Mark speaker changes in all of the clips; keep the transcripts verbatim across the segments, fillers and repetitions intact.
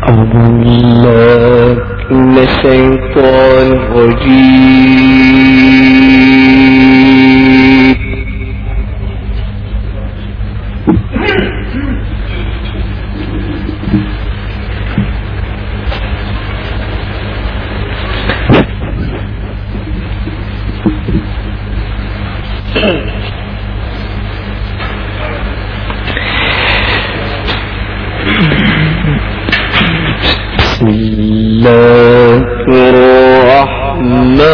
Speaker 1: أعوذ بالله من الشيطان الرجيم. بسم الله الرحمن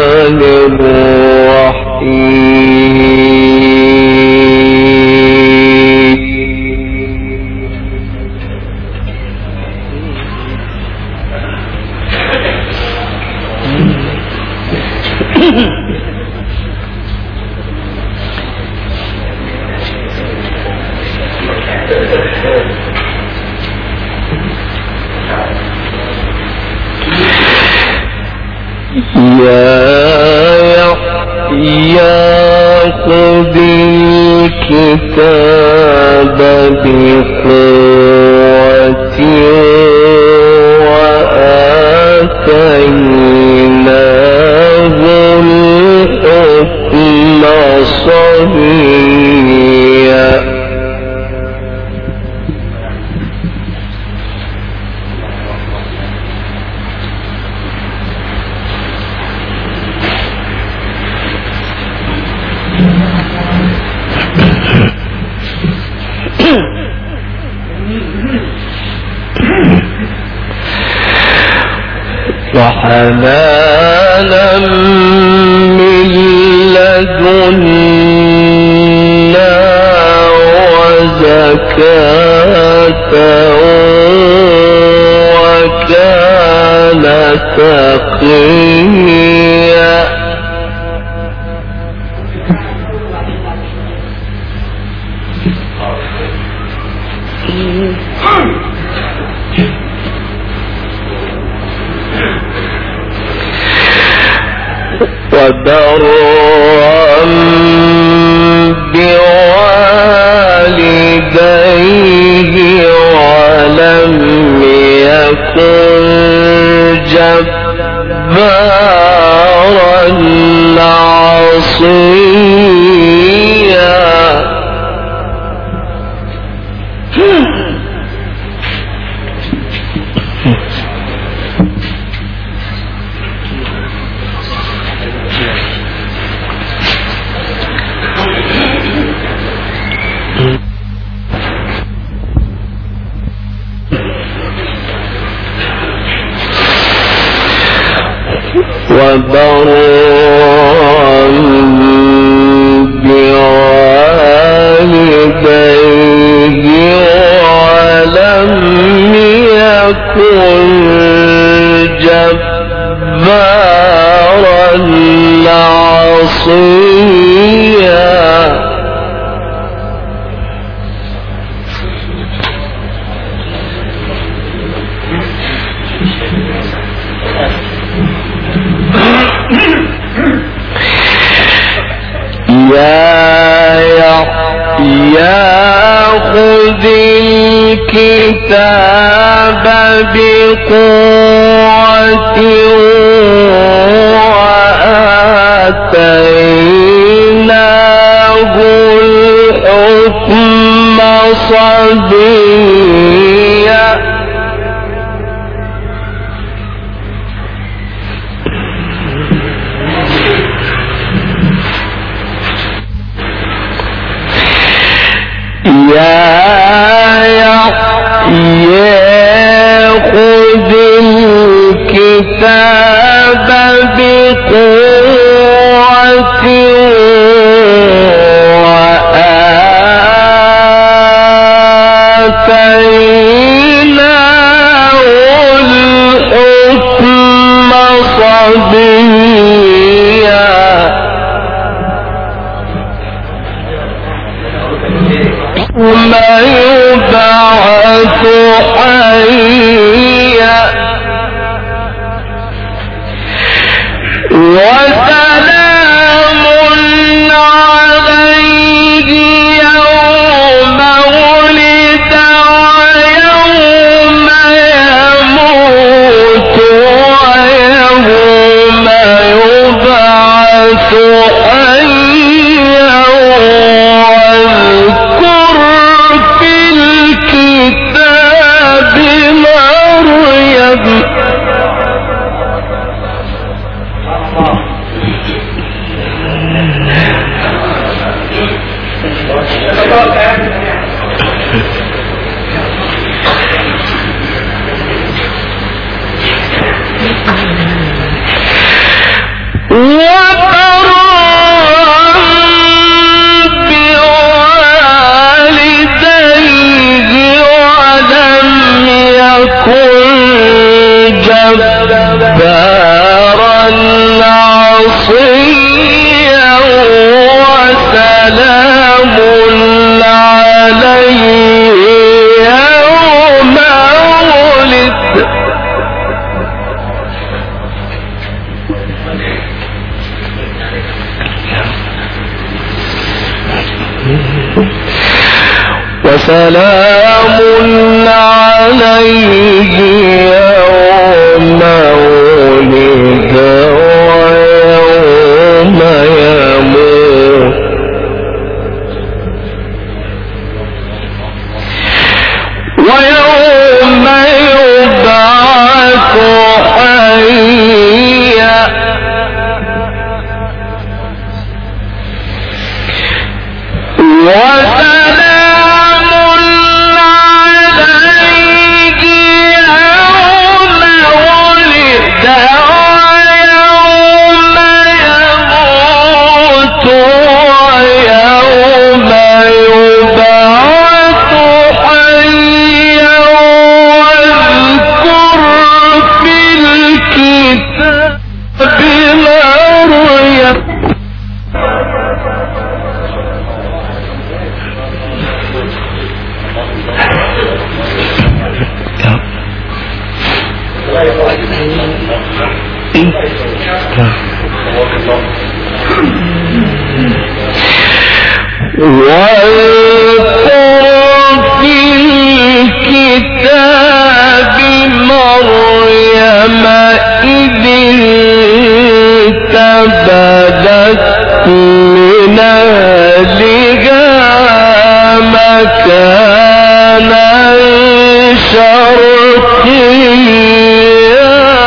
Speaker 1: يا خذ الكتاب بقوة وآتيناه الحكم صبيا. وحنانا من لدنا وزكاة وكان تقيا. وبرا بوالديه ولم يكن جبارا عصيا. وبرا بوالديه ولم يكن جبارا عصيا. يا خذ الكتاب بقوة وآتيناه الحكم صبيا. يا خذ الكتاب وسلام عليه يوم ولد ويوم يموت ويوم يبعث حيا واذكر في الكتاب مريم إذ انتبذت من أهلها مكانا شرقيا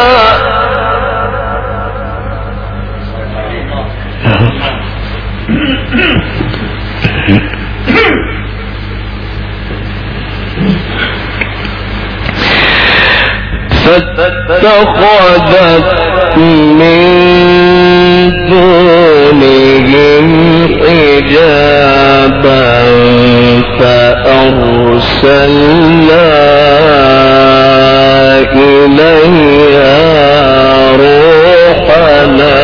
Speaker 1: فاتخذت من دونهم حجابا فأرسلنا إليها روحنا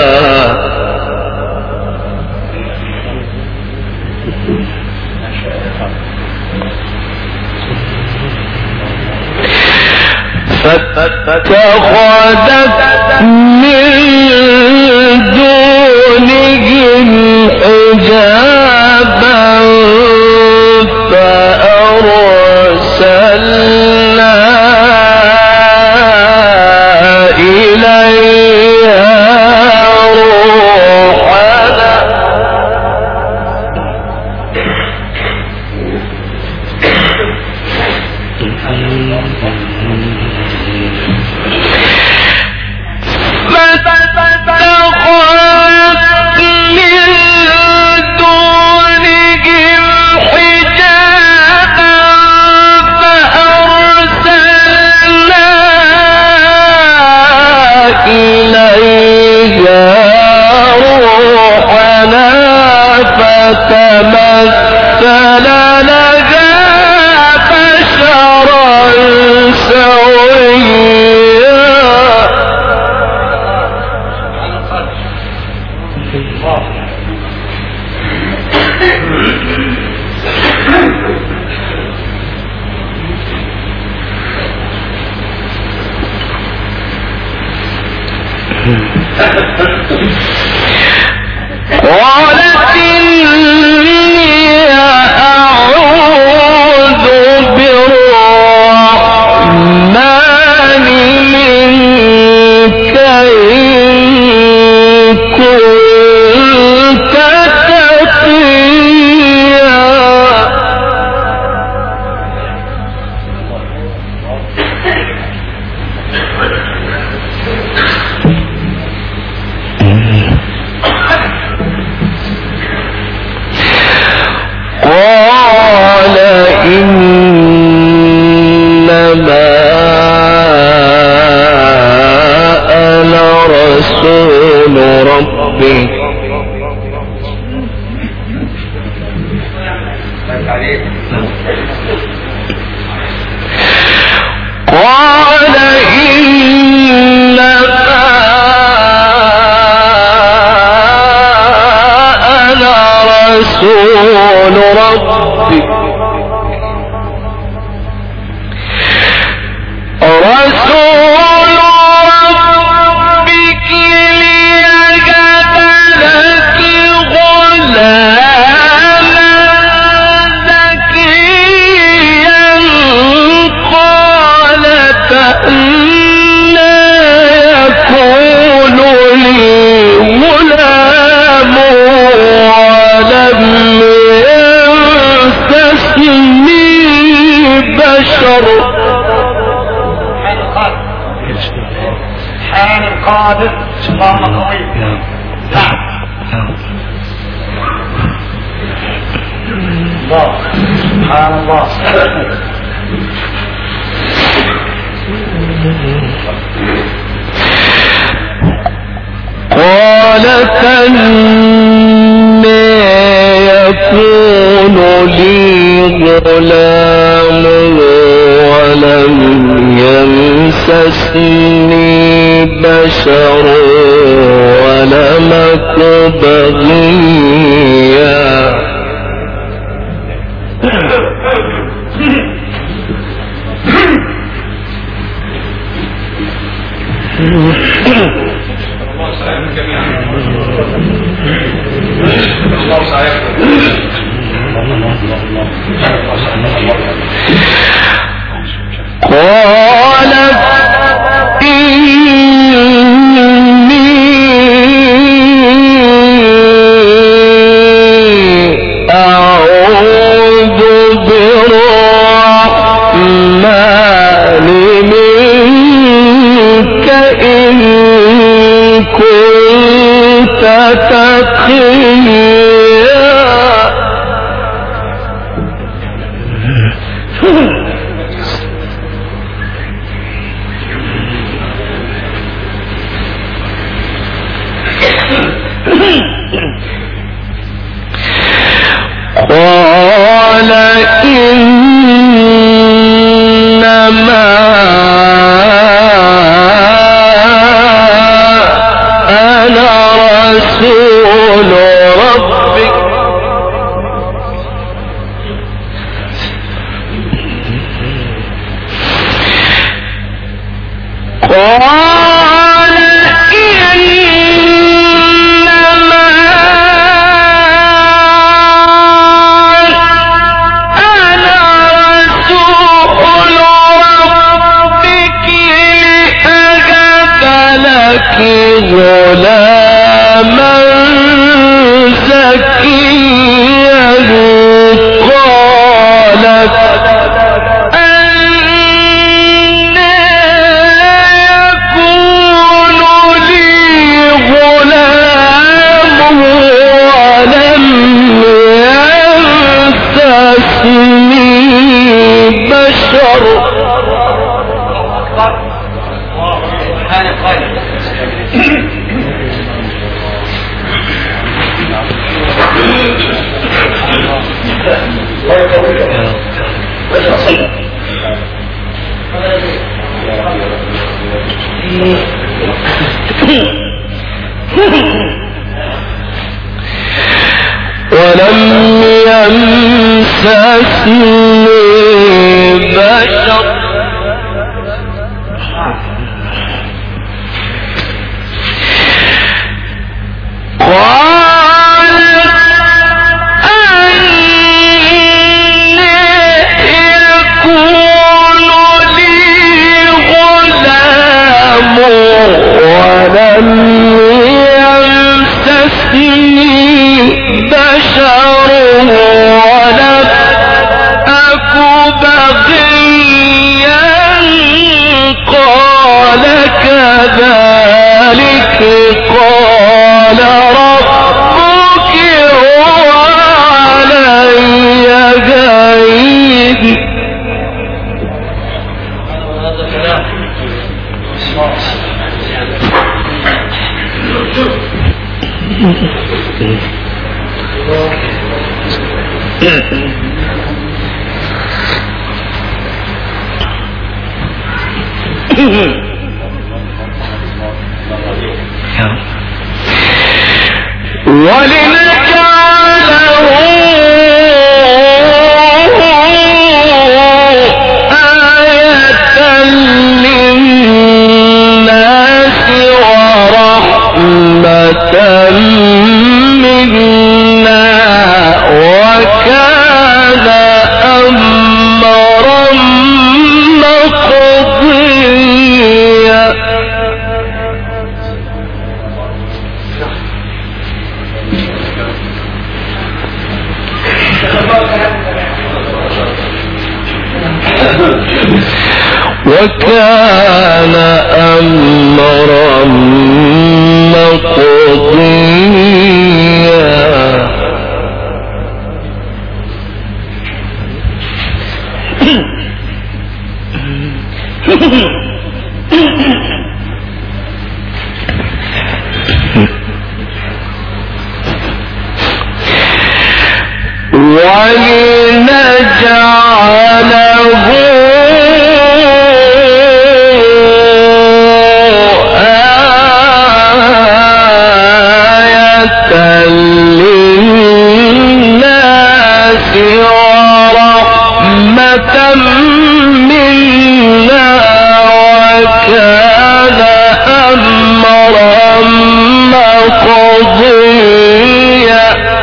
Speaker 1: فاتخذت من دونهم حجابا فأرسلنا إليها روحنا فتمثل لها بشرا سويا قالت إني أعوذ بالرحمن منك إن كنت تقيا ربي قال إنما أنا رسول ربك رسول ربك ليجعل لك غلاما زكيا قالت أنى يكون لي غلام ولم يمسسني بشر
Speaker 2: حان القادر اللهم قوي. نعم الله سبحان الله.
Speaker 1: قالت أنى يكون لي غلام ولم يمسسني بشر ولم أك بغيا قالت إني أعوذ بالرحمن منك إن كنت تقيا. قال إنما أنا رسول ربك قال إنما أنا رسول ربك لأجعل لك غلاما زكيا قالت بشر ولم يمسسني بشر قالت أنى يكون لي غلام ولم يمسسني بشر ولم أك بغيا قال كذلك قال ربك هو علي غيب. ولنجعله آية للناس ورحمة منا وكان أمرا مقضيا. وكان أمرا مقضيا. ولنجعله آية للناس ورحمة منا وكان أمرا مقضيا.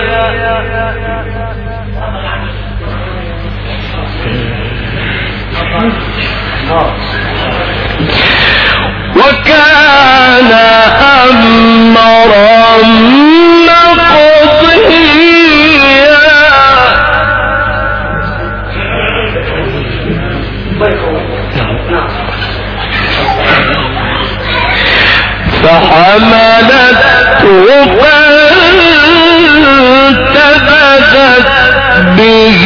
Speaker 1: وكان أمرا مقضيا. فحملته فانتبذت به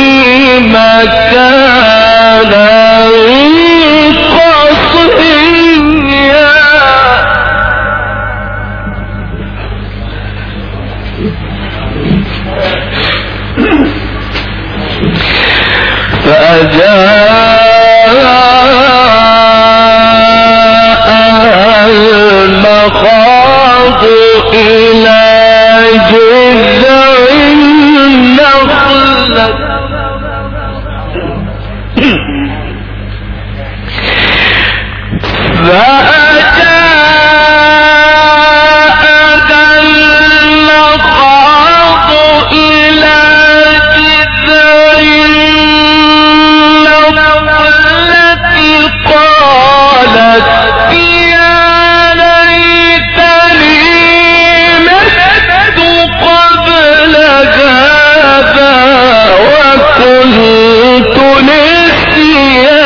Speaker 1: مكانا قصيا. فأجاءها المخاض إلى جذع النخلة فأجاءها المخاض إلى جذع النخلة قالت يا ليتني مت قبل هذا وكنت نسيا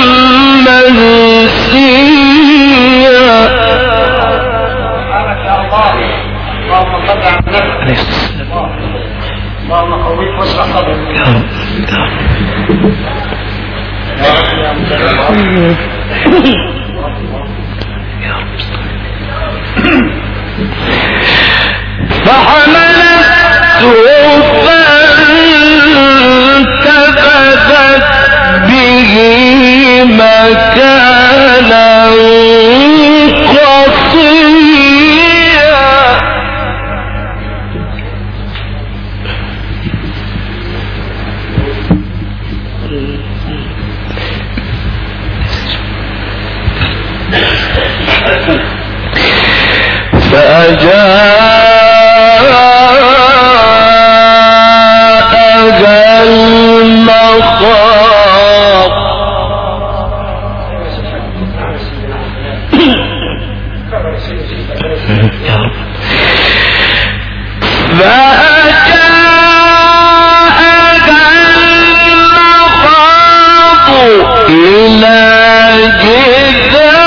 Speaker 1: منسيا.
Speaker 2: اللهم قويك واشرح صدرك.
Speaker 1: فحملته فانتبذت به مكانا قصيا. فأجاءها المخاض إلى جذع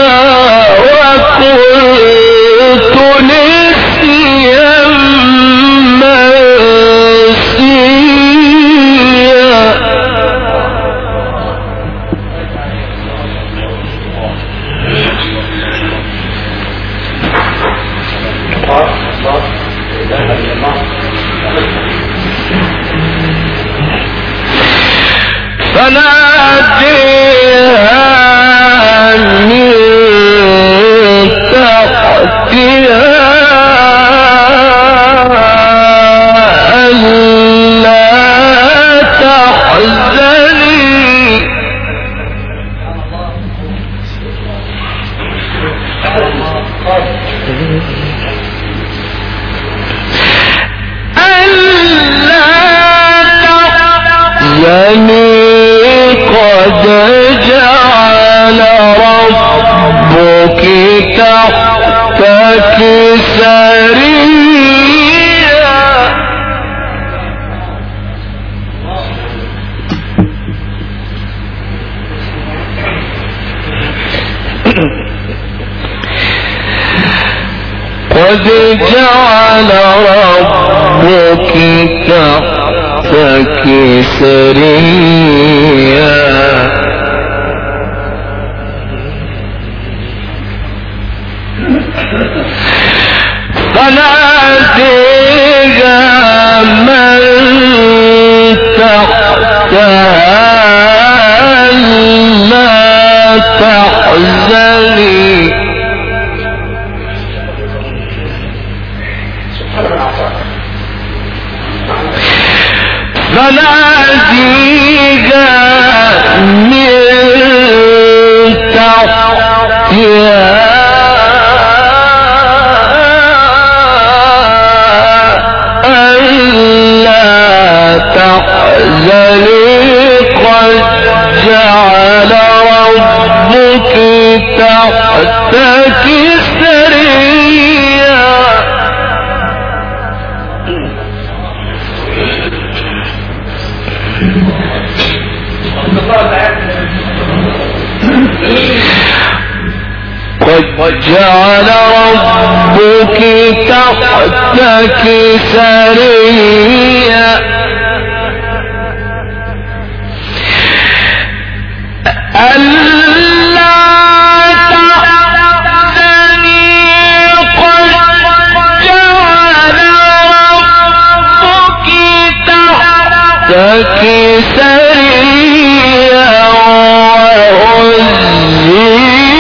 Speaker 1: كنت نسيا فناديها من تحتها ألا تحزني يعني قد جعل ربك تحتك سريا قد جعل ربك تحتك سريا فناديها من تحتها ألا تحزني فناديها من تحتها ألا تحزني قد جعل ربك تحتك سريا قد جعل ربك تحتك سريا ألا تحزني قد جعل ربك تحتك سريا وهزي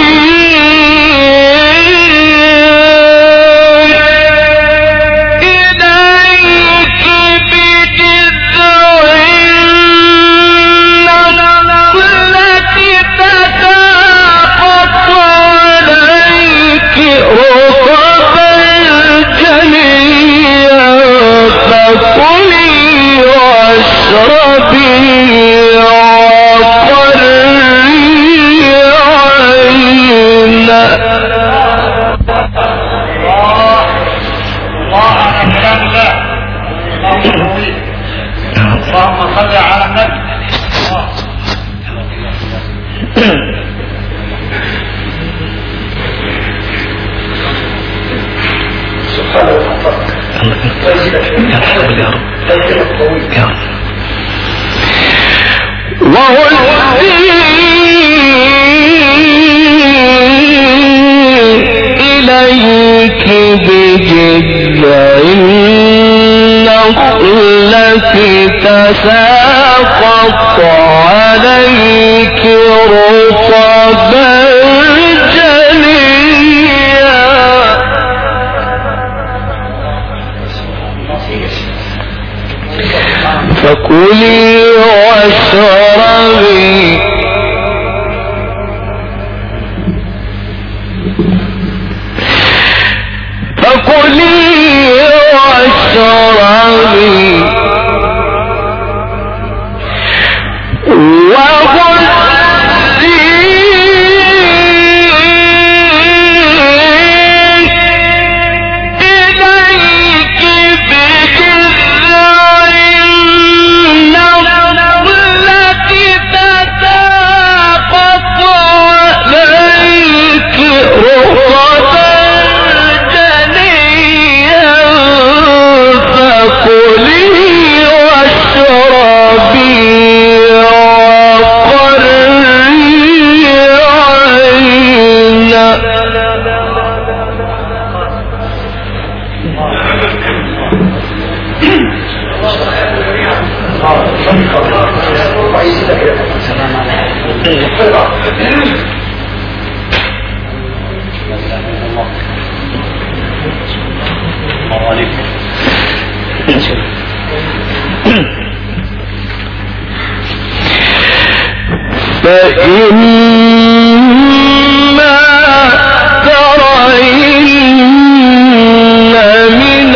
Speaker 2: اللهم صل على النبي. سبحان الله. يا رب وهزي إليك بجذع النخلة تساقط عليك رطبا جنيا فكلي واشربي فكلي واشربي وغزي إليك بجذع النخلة تساقط عليك رطبا
Speaker 1: فإما ترين من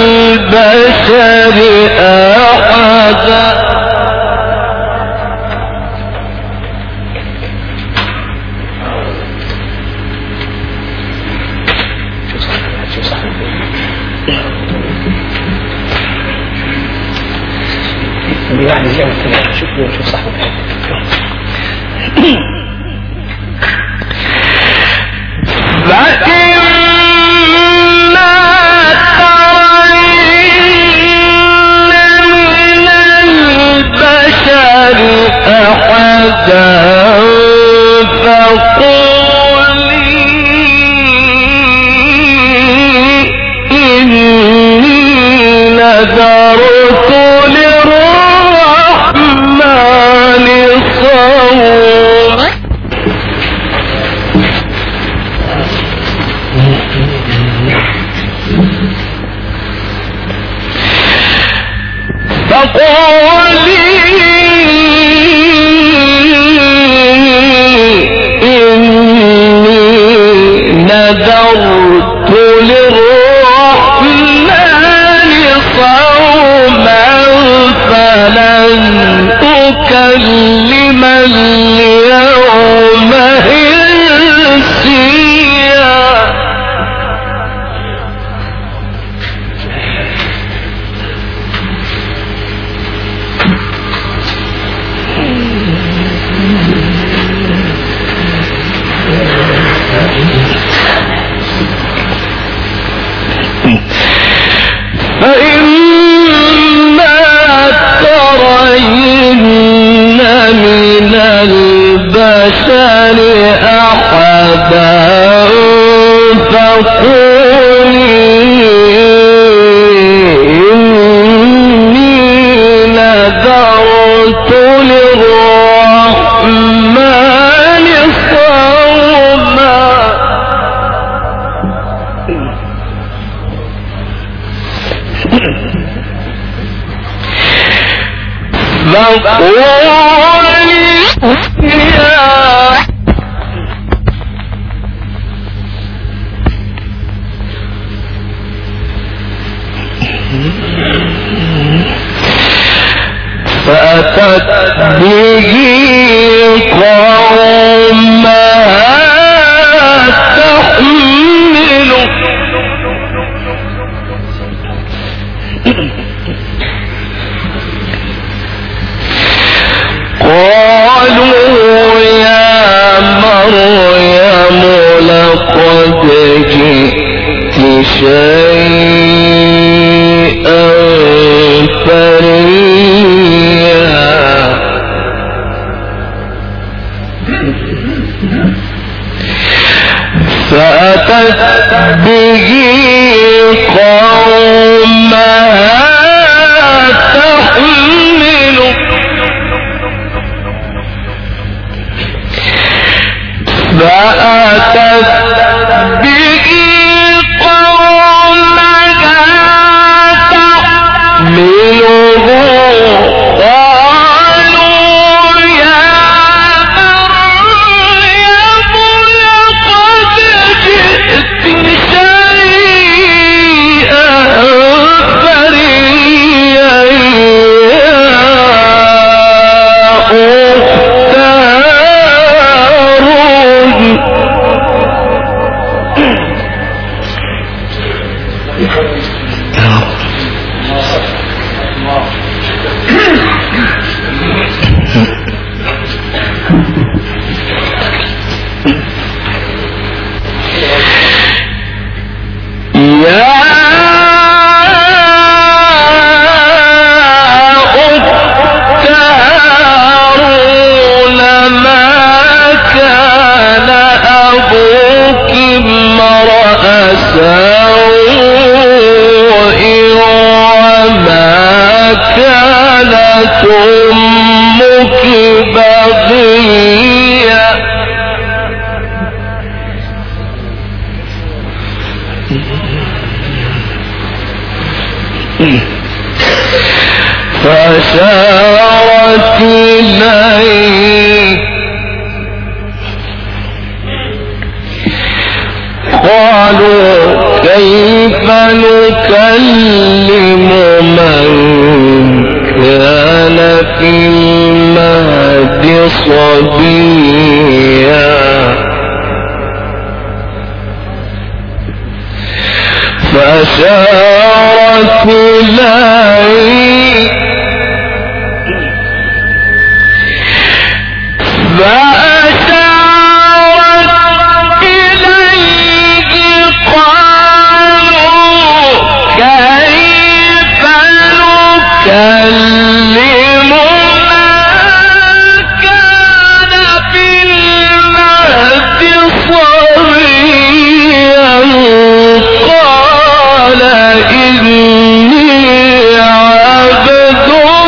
Speaker 1: البشر أحدا فأتت به قومها تحمله قالوا يا مريم لقد جئت شيئا فريا فأتت به قومها تحمله فأتت به قومها تحمله قالوا يا مريم لقد جئت شيئا فأشارت إليه قالوا كيف نكلم من كان في المهد صبيا فأشارت إليه فأشارت إليه قالوا كيف نكلم من كان في المهد صبيا قال إني عبد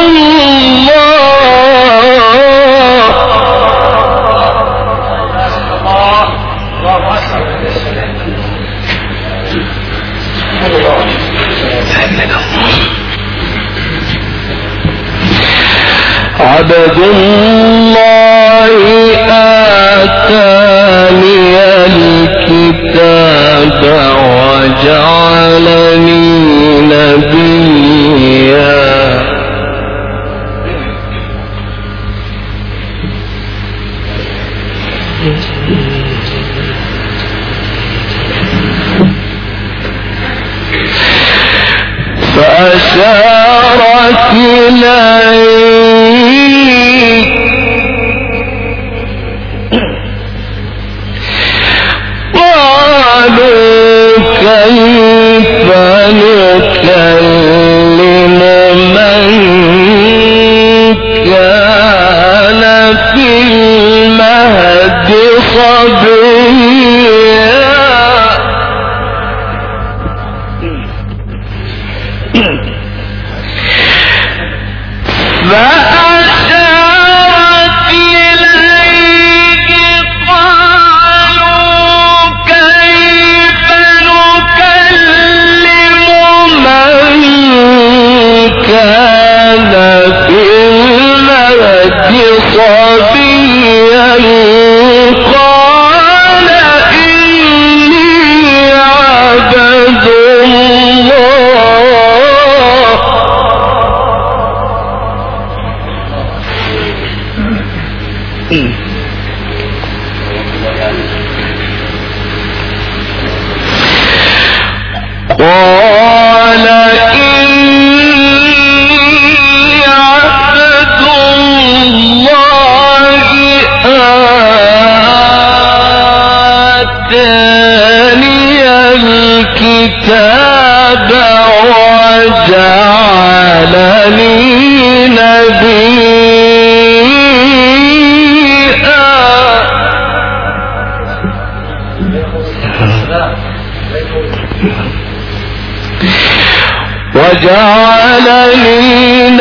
Speaker 1: عبد الله آتاني الكتاب وجعلني نبيا فأشارت إليه قالوا كيف نكلم من كان في المهد صبيا فأشارت إليه قالوا كيف نكلم من كان في المهد صبيا قال إني عبد الله قال إني عبد الله آتاني الكتاب وجعلني وجعلني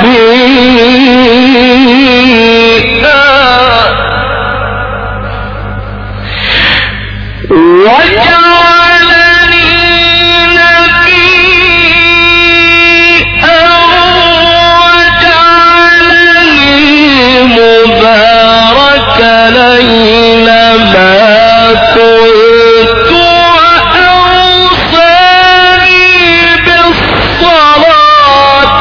Speaker 1: نبيا وجعلني نبيا وجعلني مباركا أينما كنت وأوصاني بالصلاة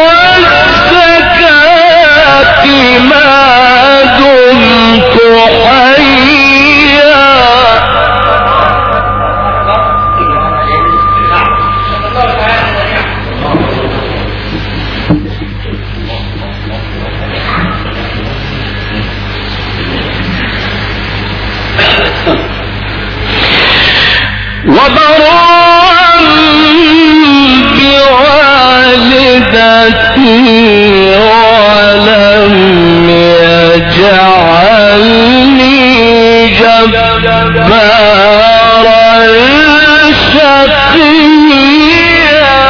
Speaker 1: والزكاة ما دمت حيا وبرا بوالدتي ولم يجعلني جبارا شقيا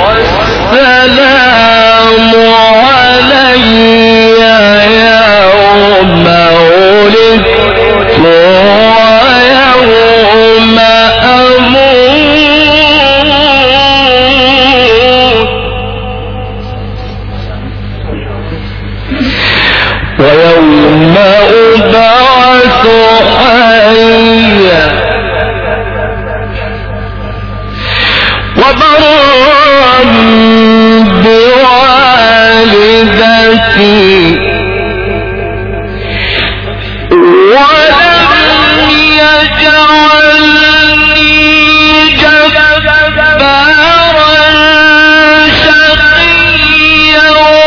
Speaker 1: والسلام علي يوم ويوم أبعث حيا وبرا بوالدتي ولم يجعلني جبارا شقيا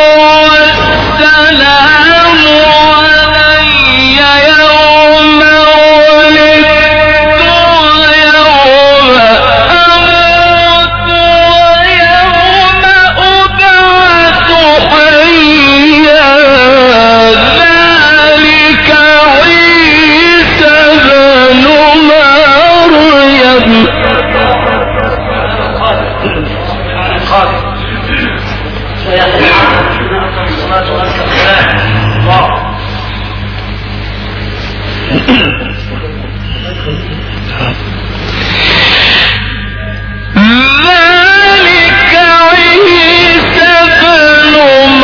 Speaker 1: والسلام علي يوم ولدت ويوم أموت ويوم أبعث حيا ذلك عيسى بن مريم ذلك عيسى بن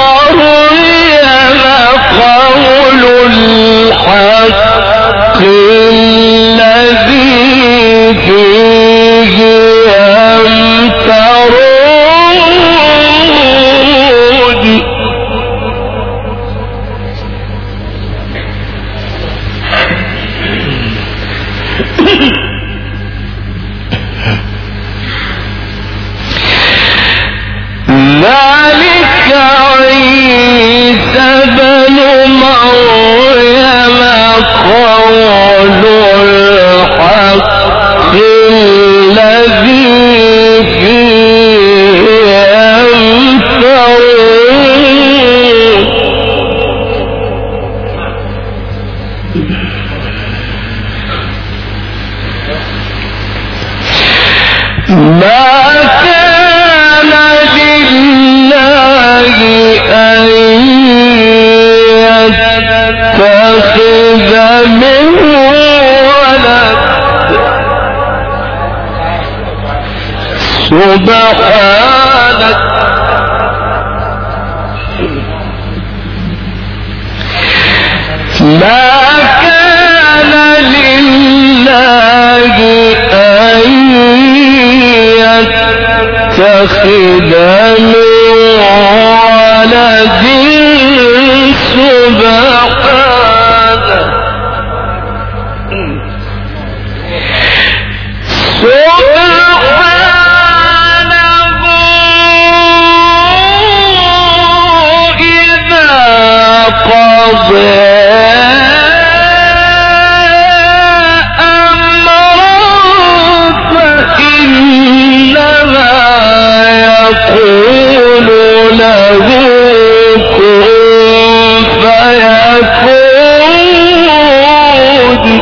Speaker 1: مريم قول الحق الذي فيه يمترون ذلك عيسى بن مريم قول الحق الذي فيه يمترون ما كان لله أن يتخذ من ولد سبحانك ما كان لله أن يتخذ من ولد سبحانه سبحانه إذا قضى يقول له كن فيكون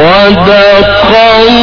Speaker 1: صدق الله